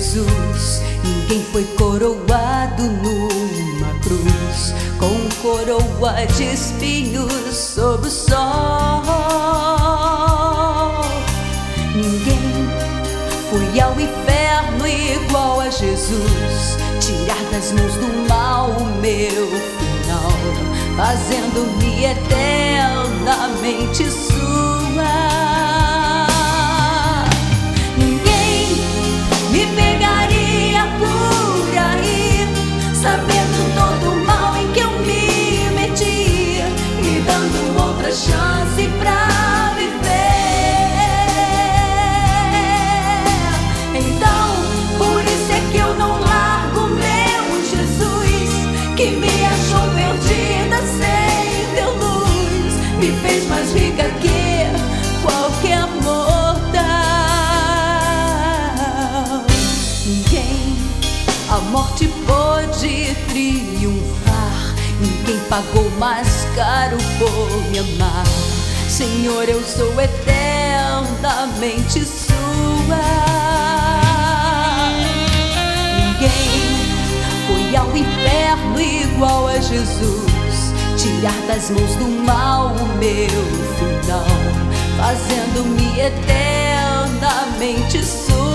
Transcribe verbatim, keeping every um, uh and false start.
Jesus, ninguém foi coroado numa cruz com coroa de espinhos sob o sol. Ninguém foi ao inferno igual a Jesus, tirar das mãos do mal o meu final, fazendo-me eternamente sua. Ninguém me pegaria por aí, sabendo todo o mal em que eu me meti, me dando outra chance pra que me achou perdida sem ter luz, me fez mais rica que qualquer mortal. Ninguém a morte pôde triunfar, ninguém pagou mais caro por me amar. Senhor, eu sou eternamente sua. Ninguém foi ao inferno igual a Jesus, tirar das mãos do mal o meu final, fazendo-me eternamente sua.